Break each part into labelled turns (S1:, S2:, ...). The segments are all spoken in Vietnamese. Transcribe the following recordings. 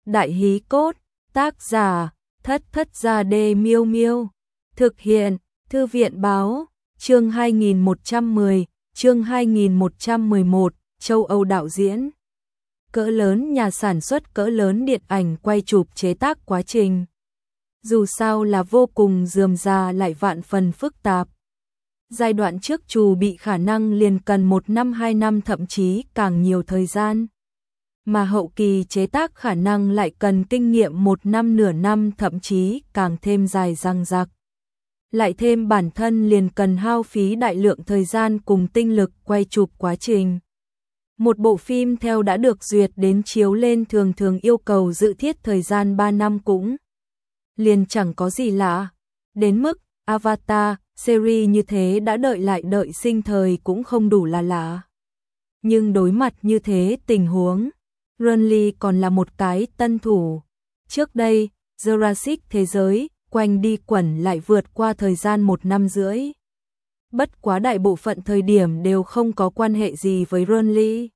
S1: Đại hí cốt, tác giả, Thất Thất Gia Đê Miêu Miêu. Thực hiện, Thư viện báo, chương 2110, chương 2111, châu Âu đạo diễn. Cỡ lớn nhà sản xuất cỡ lớn điện ảnh quay chụp chế tác quá trình. Dù sao là vô cùng rườm rà lại vạn phần phức tạp. Giai đoạn trước trù bị khả năng liền cần 1 năm 2 năm thậm chí càng nhiều thời gian. Mà hậu kỳ chế tác khả năng lại cần kinh nghiệm 1 năm nửa năm thậm chí càng thêm dài dằng dặc. Lại thêm bản thân liền cần hao phí đại lượng thời gian cùng tinh lực quay chụp quá trình. Một bộ phim theo đã được duyệt đến chiếu lên thường thường yêu cầu dự thiết thời gian 3 năm cũng liền chẳng có gì lạ. Đến mức Avatar, series như thế đã đợi lại đợi sinh thời cũng không đủ là lạ. Nhưng đối mặt như thế tình huống, Ron Lee còn là một cái tân thủ. Trước đây, Jurassic thế giới, quanh đi quẩn lại vượt qua thời gian 1 năm rưỡi. Bất quá đại bộ phận thời điểm đều không có quan hệ gì với Ron Lee,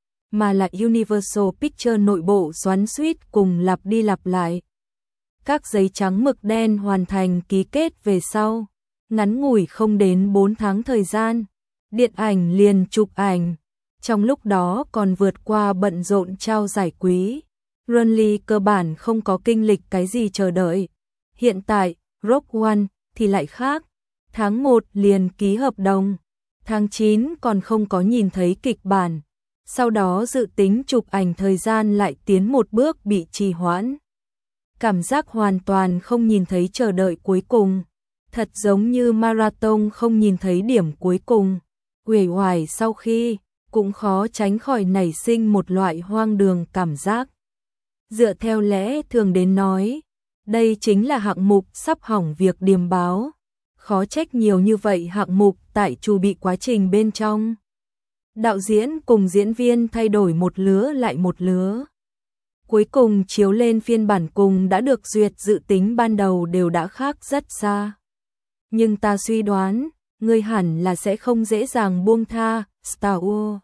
S1: mà là Universal Pictures nội bộ xoắn xuýt cùng lặp đi lặp lại. Các giấy trắng mực đen hoàn thành ký kết về sau, ngắn ngủi không đến 4 tháng thời gian, điện ảnh liền chụp ảnh. Trong lúc đó còn vượt qua bận rộn trao giải quý, Ron Lee cơ bản không có kinh lịch cái gì chờ đợi. Hiện tại, Rogue One thì lại khác, tháng 1 liền ký hợp đồng, tháng 9 còn không có nhìn thấy kịch bản, sau đó dự tính chụp ảnh thời gian lại tiến một bước bị trì hoãn. Cảm giác hoàn toàn không nhìn thấy chờ đợi cuối cùng, thật giống như marathon không nhìn thấy điểm cuối cùng. Uể oải sau khi, cũng khó tránh khỏi nảy sinh một loại hoang đường cảm giác. Dựa theo lẽ thường đến nói, đây chính là hạng mục sắp hỏng việc điềm báo. Khó trách nhiều như vậy hạng mục tại chu bị quá trình bên trong. Đạo diễn cùng diễn viên thay đổi một lứa lại một lứa. Cuối cùng chiếu lên phiên bản cùng đã được duyệt dự tính ban đầu đều đã khác rất xa. Nhưng ta suy đoán, người hẳn là sẽ không dễ dàng buông tha Star Wars.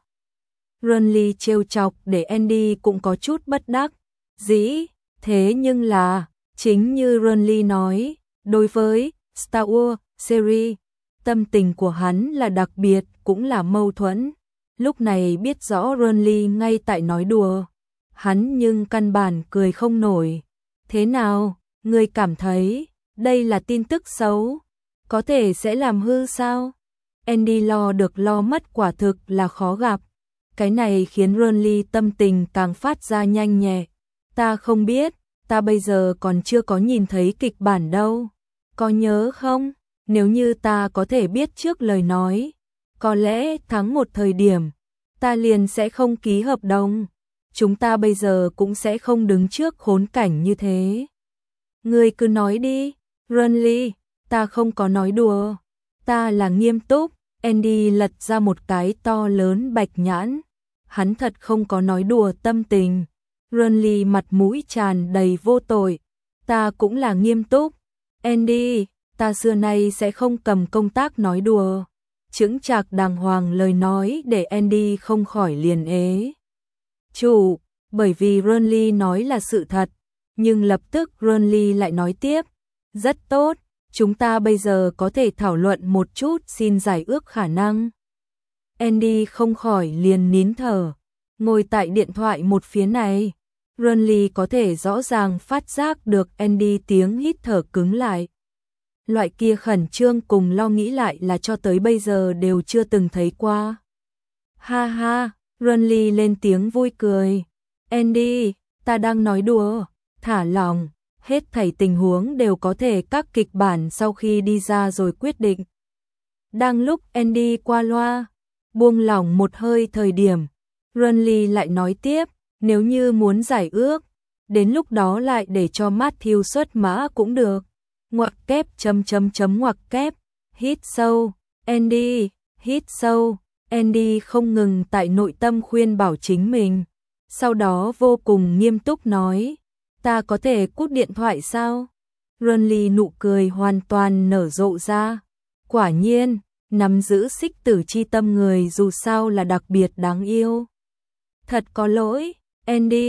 S1: Ron Lee trêu chọc để Andy cũng có chút bất đắc dĩ, thế nhưng là, chính như Ron Lee nói, đối với Star Wars series, tâm tình của hắn là đặc biệt cũng là mâu thuẫn. Lúc này biết rõ Ron Lee ngay tại nói đùa, hắn nhưng căn bản cười không nổi. Thế nào, ngươi cảm thấy đây là tin tức xấu, có thể sẽ làm hư sao? Andy lo được lo mất quả thực là khó gặp. Cái này khiến Ron Lee tâm tình càng phát ra nhanh nhẹ. Ta không biết, ta bây giờ còn chưa có nhìn thấy kịch bản đâu. Có nhớ không? Nếu như ta có thể biết trước lời nói, có lẽ tháng 1 thời điểm, ta liền sẽ không ký hợp đồng. Chúng ta bây giờ cũng sẽ không đứng trước khốn cảnh như thế. Ngươi cứ nói đi, Ron Lee, ta không có nói đùa. Ta là nghiêm túc. Andy lật ra một cái to lớn bạch nhãn. Hắn thật không có nói đùa tâm tình. Ron Lee mặt mũi tràn đầy vô tội. Ta cũng là nghiêm túc. Andy, ta xưa nay sẽ không cầm công tác nói đùa. Chững chạc đàng hoàng lời nói để Andy không khỏi liền ế. Chủ, bởi vì Ron Lee nói là sự thật. Nhưng lập tức Ron Lee lại nói tiếp. Rất tốt, chúng ta bây giờ có thể thảo luận một chút xin giải ước khả năng. Andy không khỏi liền nín thở. Ngồi tại điện thoại một phía này, Ron Lee có thể rõ ràng phát giác được Andy tiếng hít thở cứng lại. Loại kia khẩn trương cùng lo nghĩ lại là cho tới bây giờ đều chưa từng thấy qua. Ha ha, Ron Lee lên tiếng vui cười. Andy, ta đang nói đùa, thả lòng, hết thảy tình huống đều có thể các kịch bản sau khi đi ra rồi quyết định. Đang lúc Andy qua loa, buông lỏng một hơi thời điểm, Ron Lee lại nói tiếp, nếu như muốn giải ước, đến lúc đó lại để cho Matthew xuất mã cũng được. Ngoặc kép ngoặc kép, hít sâu, Andy, hít sâu. Andy không ngừng tại nội tâm khuyên bảo chính mình, sau đó vô cùng nghiêm túc nói, ta có thể cúp điện thoại sao? Ron Lee nụ cười hoàn toàn nở rộ ra. Quả nhiên, nắm giữ xích tử chi tâm người dù sao là đặc biệt đáng yêu. Thật có lỗi, Andy,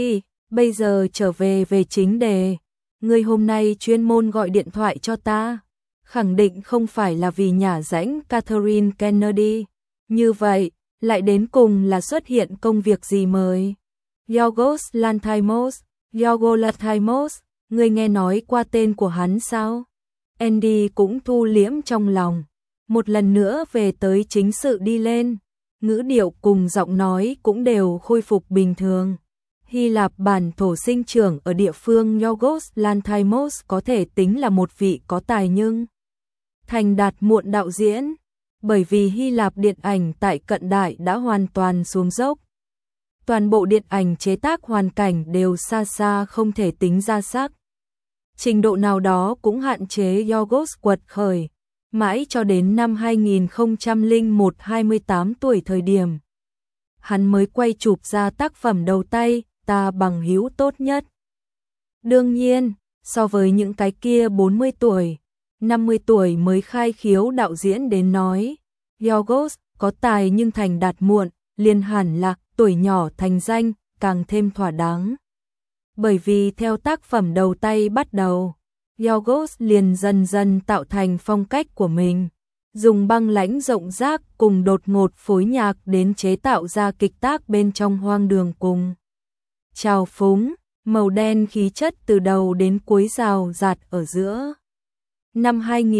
S1: Bây giờ trở về chính đề. Ngươi hôm nay chuyên môn gọi điện thoại cho ta. Khẳng định không phải là vì nhả rãnh Catherine Kennedy. Như vậy, lại đến cùng là xuất hiện công việc gì mới? Yorgos Lanthimos, Yorgos Lanthimos, ngươi nghe nói qua tên của hắn sao? Andy cũng thu liễm trong lòng. Một lần nữa về tới chính sự đi lên. Ngữ điệu cùng giọng nói cũng đều khôi phục bình thường. Hy Lạp bản thổ sinh trưởng ở địa phương Yorgos Lanthimos có thể tính là một vị có tài nhưng thành đạt muộn đạo diễn, bởi vì Hy Lạp điện ảnh tại cận đại đã hoàn toàn xuống dốc. Toàn bộ điện ảnh chế tác hoàn cảnh đều xa xa không thể tính ra sắc. Trình độ nào đó cũng hạn chế Yorgos quật khởi, mãi cho đến năm 2001 28 tuổi thời điểm. Hắn mới quay chụp ra tác phẩm đầu tay, Ta bằng hữu tốt nhất. Đương nhiên, so với những cái kia 40 tuổi, 50 tuổi mới khai khiếu đạo diễn đến nói, Yorgos có tài nhưng thành đạt muộn, liền hẳn là tuổi nhỏ thành danh, càng thêm thỏa đáng. Bởi vì theo tác phẩm đầu tay bắt đầu, Yorgos liền dần dần tạo thành phong cách của mình, dùng băng lãnh rộng rác cùng đột ngột phối nhạc đến chế tạo ra kịch tác bên trong hoang đường cùng trào phúng, màu đen khí chất từ đầu đến cuối rào rạt ở giữa. Năm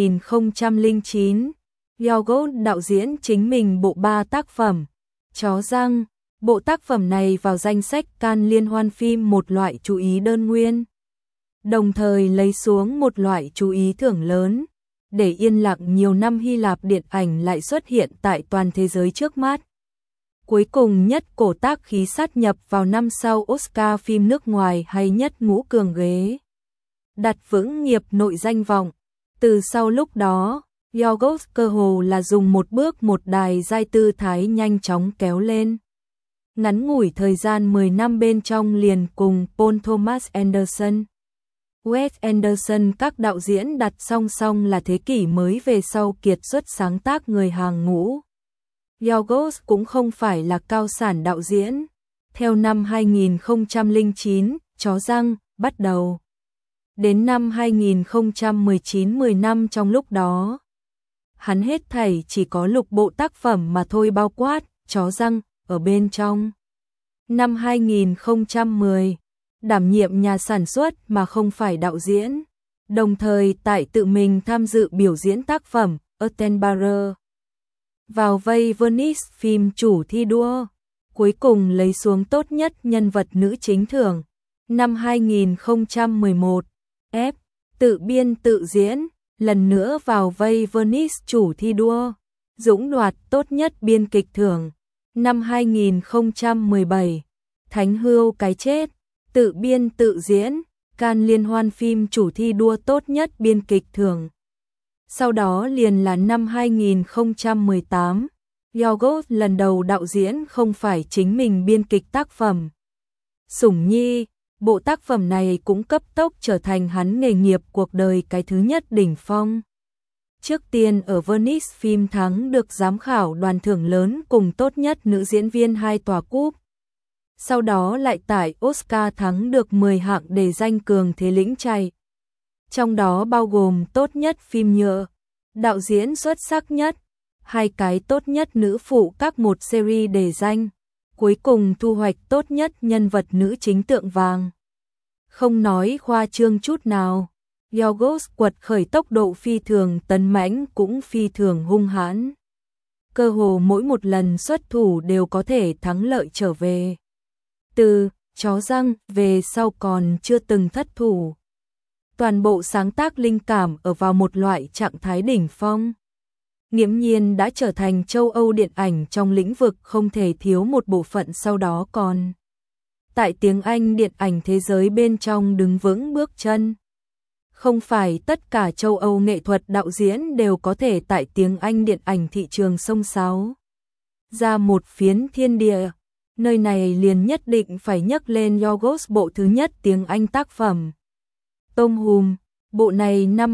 S1: 2009, Yorgos đạo diễn chính mình bộ 3 tác phẩm, Chó răng, bộ tác phẩm này vào danh sách Cannes liên hoan phim một loại chú ý đơn nguyên, đồng thời lấy xuống một loại chú ý thưởng lớn, để yên lặng nhiều năm Hy Lạp điện ảnh lại xuất hiện tại toàn thế giới trước mắt. Cuối cùng nhất cổ tác khí sát nhập vào năm sau Oscar phim nước ngoài hay nhất ngũ cường ghế. Đặt vững nghiệp nội danh vọng. Từ sau lúc đó, Yorgos cơ hồ là dùng một bước một đài giai tư thái nhanh chóng kéo lên. Ngắn ngủi thời gian 10 năm bên trong liền cùng Paul Thomas Anderson, Wes Anderson các đạo diễn đặt song song là thế kỷ mới về sau kiệt xuất sáng tác người hàng ngũ. Yorgos cũng không phải là cao sản đạo diễn. Theo năm 2009, Chó răng bắt đầu. Đến năm 2019 10 năm trong lúc đó, hắn hết thảy chỉ có lục bộ tác phẩm mà thôi bao quát Chó răng ở bên trong. Năm 2010, đảm nhiệm nhà sản xuất mà không phải đạo diễn, đồng thời tại tự mình tham dự biểu diễn tác phẩm Attenborough. Vào vây Venice phim chủ thi đua, cuối cùng lấy xuống tốt nhất nhân vật nữ chính thưởng. Năm 2011, F. tự biên tự diễn, lần nữa vào vây Venice chủ thi đua, dũng đoạt tốt nhất biên kịch thưởng. Năm 2017, Thánh Hươu cái chết, tự biên tự diễn, Cannes liên hoan phim chủ thi đua tốt nhất biên kịch thưởng. Sau đó liền là năm 2018, Yorgos lần đầu đạo diễn không phải chính mình biên kịch tác phẩm. Sủng Nhi, bộ tác phẩm này cũng cấp tốc trở thành hắn nghề nghiệp cuộc đời cái thứ nhất đỉnh phong. Trước tiên ở Venice phim thắng được giám khảo đoàn thưởng lớn cùng tốt nhất nữ diễn viên 2 tòa cúp. Sau đó lại tại Oscar thắng được 10 hạng để danh cường thế lĩnh chạy. Trong đó bao gồm tốt nhất phim nhựa, đạo diễn xuất sắc nhất, 2 cái tốt nhất nữ phụ các một series để danh, cuối cùng thu hoạch tốt nhất nhân vật nữ chính tượng vàng. Không nói khoa trương chút nào, Yorgos quật khởi tốc độ phi thường tấn mãnh cũng phi thường hung hãn. Cơ hồ mỗi một lần xuất thủ đều có thể thắng lợi trở về. Từ Chó răng về sau còn chưa từng thất thủ. Toàn bộ sáng tác linh cảm ở vào một loại trạng thái đỉnh phong. Nghiễm nhiên đã trở thành châu Âu điện ảnh trong lĩnh vực không thể thiếu một bộ phận sau đó còn. Tại tiếng Anh điện ảnh thế giới bên trong đứng vững bước chân. Không phải tất cả châu Âu nghệ thuật đạo diễn đều có thể tại tiếng Anh điện ảnh thị trường xông xáo ra một phiến thiên địa. Nơi này liền nhất định phải nhắc lên Yorgos bộ thứ nhất tiếng Anh tác phẩm. Tom Hùm, bộ này năm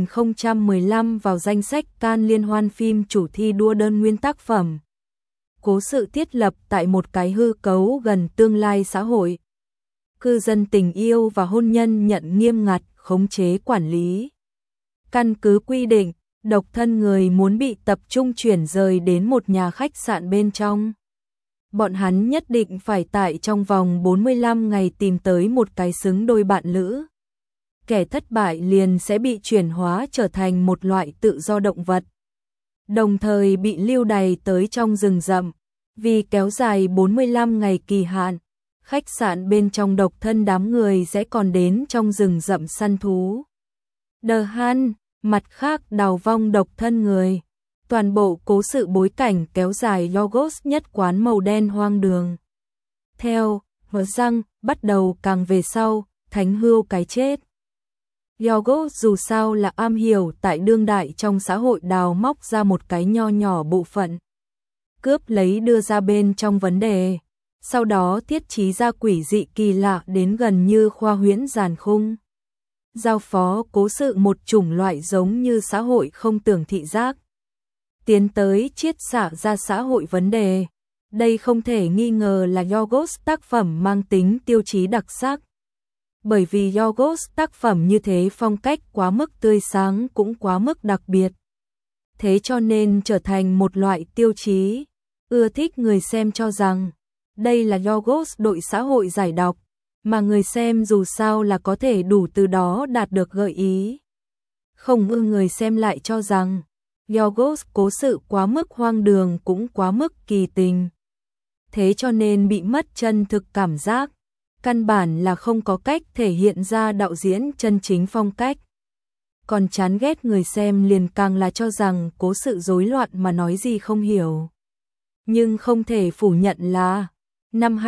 S1: 2015 vào danh sách Cannes liên hoan phim chủ thi đua đơn nguyên tác phẩm. Cố sự thiết lập tại một cái hư cấu gần tương lai xã hội. cư dân tình yêu và hôn nhân nhận nghiêm ngặt khống chế quản lý. Căn cứ quy định, độc thân người muốn bị tập trung chuyển rời đến một nhà khách sạn bên trong. Bọn hắn nhất định phải tại trong vòng 45 ngày tìm tới một cái xứng đôi bạn lữ. Kẻ thất bại liền sẽ bị chuyển hóa trở thành một loại tự do động vật. Đồng thời bị lưu đày tới trong rừng rậm. Vì kéo dài 45 ngày kỳ hạn, khách sạn bên trong độc thân đám người sẽ còn đến trong rừng rậm săn thú. The Hunt, mặt khác đào vong độc thân người. Toàn bộ cố sự bối cảnh kéo dài Yorgos nhất quán màu đen hoang đường. Theo, hứa răng, bắt đầu càng về sau, thánh hươu cái chết. Yorgos dù sao là am hiểu tại đương đại trong xã hội đào móc ra một cái nho nhỏ bộ phận. Cướp lấy đưa ra bên trong vấn đề. Sau đó thiết trí ra quỷ dị kỳ lạ đến gần như khoa huyễn giàn khung. Giao phó cố sự một chủng loại giống như xã hội không tưởng thị giác. Tiến tới chiết xạ ra xã hội vấn đề. Đây không thể nghi ngờ là Yorgos tác phẩm mang tính tiêu chí đặc sắc. Bởi vì Yorgos tác phẩm như thế phong cách quá mức tươi sáng cũng quá mức đặc biệt. Thế cho nên trở thành một loại tiêu chí. Ưa thích người xem cho rằng đây là Yorgos đội xã hội giải độc, mà người xem dù sao là có thể đủ từ đó đạt được gợi ý. Không ưa người xem lại cho rằng Yorgos cố sự quá mức hoang đường cũng quá mức kỳ tình. Thế cho nên bị mất chân thực cảm giác, căn bản là không có cách thể hiện ra đạo diễn chân chính phong cách. Còn chán ghét người xem liền càng là cho rằng cố sự rối loạn mà nói gì không hiểu. Nhưng không thể phủ nhận là năm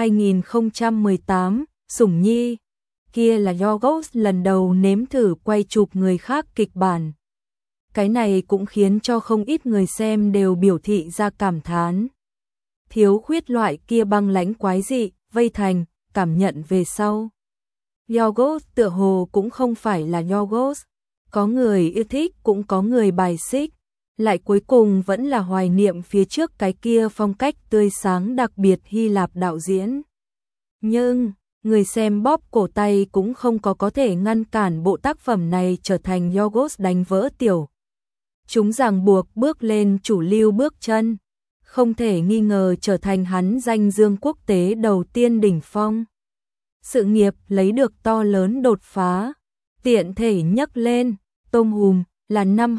S1: 2018, Sủng Nhi, kia là Yorgos lần đầu nếm thử quay chụp người khác kịch bản. Cái này cũng khiến cho không ít người xem đều biểu thị ra cảm thán. Thiếu khuyết loại kia băng lãnh quái dị, vây thành, cảm nhận về sau. Yorgos tựa hồ cũng không phải là Yorgos, có người yêu thích cũng có người bài xích, lại cuối cùng vẫn là hoài niệm phía trước cái kia phong cách tươi sáng đặc biệt Hy Lạp đạo diễn. Nhưng, người xem bóp cổ tay cũng không có thể ngăn cản bộ tác phẩm này trở thành Yorgos đánh vỡ tiểu chúng ràng buộc bước lên chủ lưu bước chân, không thể nghi ngờ trở thành hắn danh dương quốc tế đầu tiên đỉnh phong. Sự nghiệp lấy được to lớn đột phá, tiện thể nhắc lên, Tôm Hùm là năm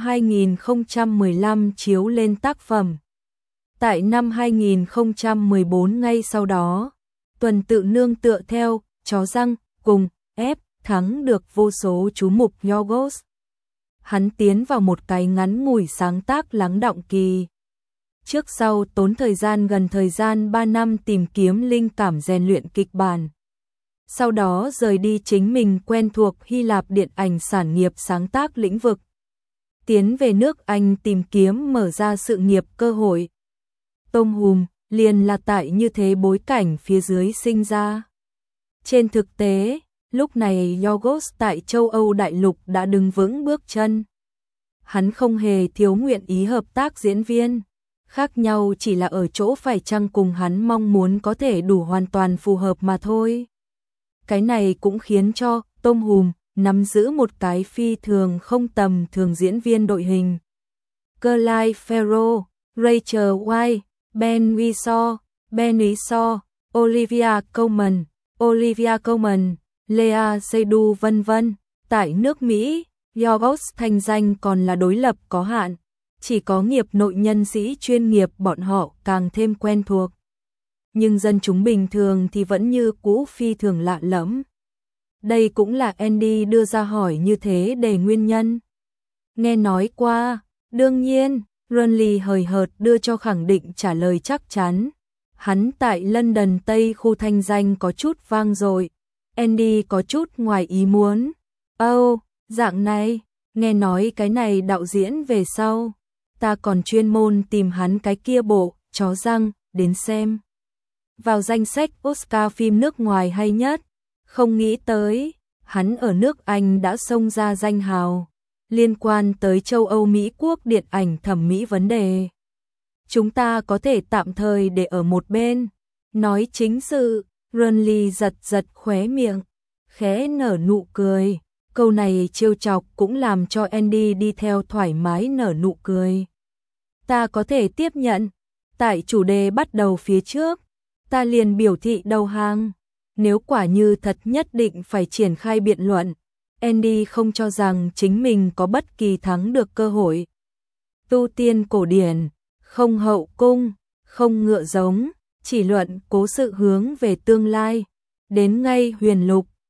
S1: 2015 chiếu lên tác phẩm. Tại năm 2014 ngay sau đó, tuần tự nương tựa theo, Chó răng, cùng, ép, thắng được vô số chú mục Yorgos. Hắn tiến vào một cái ngắn ngủi sáng tác lắng đọng kỳ. Trước sau tốn gần thời gian 3 năm tìm kiếm linh cảm rèn luyện kịch bản. Sau đó rời đi chính mình quen thuộc Hy Lạp điện ảnh sản nghiệp sáng tác lĩnh vực. Tiến về nước Anh tìm kiếm mở ra sự nghiệp cơ hội. Tôm Hùm liền là tại như thế bối cảnh phía dưới sinh ra. Trên thực tế, lúc này Yorgos tại châu Âu đại lục đã đứng vững bước chân. Hắn không hề thiếu nguyện ý hợp tác diễn viên. Khác nhau chỉ là ở chỗ phải chăng cùng hắn mong muốn có thể đủ hoàn toàn phù hợp mà thôi. Cái này cũng khiến cho Tôm Hùm nắm giữ một cái phi thường không tầm thường diễn viên đội hình. Clyde Farrell, Rachel Weisz, Ben Whishaw, Olivia Colman, Lea Seydoux vân vân. Tại nước Mỹ, Yorgos thành danh còn là đối lập có hạn, chỉ có nghiệp nội nhân sĩ chuyên nghiệp bọn họ càng thêm quen thuộc. Nhưng dân chúng bình thường thì vẫn như cũ phi thường lạ lẫm. Đây cũng là Andy đưa ra hỏi như thế để nguyên nhân. Nghe nói qua, đương nhiên, Runley hời hợt đưa cho khẳng định trả lời chắc chắn. Hắn tại London Tây khu thanh danh có chút vang dội. Andy có chút ngoài ý muốn. Dạng này, nghe nói cái này đạo diễn về sau. Ta còn chuyên môn tìm hắn cái kia bộ, Chó răng, đến xem. Vào danh sách Oscar phim nước ngoài hay nhất. Không nghĩ tới, hắn ở nước Anh đã xông ra danh hào. Liên quan tới châu Âu Mỹ quốc điện ảnh thẩm mỹ vấn đề. Chúng ta có thể tạm thời để ở một bên. Nói chính sự, Renly giật giật khóe miệng, khẽ nở nụ cười. Câu này trêu chọc cũng làm cho Andy đi theo thoải mái nở nụ cười. Ta có thể tiếp nhận. Tại chủ đề bắt đầu phía trước, ta liền biểu thị đầu hàng. Nếu quả như thật nhất định phải triển khai biện luận, Andy không cho rằng chính mình có bất kỳ thắng được cơ hội. Tu tiên cổ điển, không hậu cung, không ngựa giống, chỉ luận cố sự hướng về tương lai. Đến ngay huyền lục,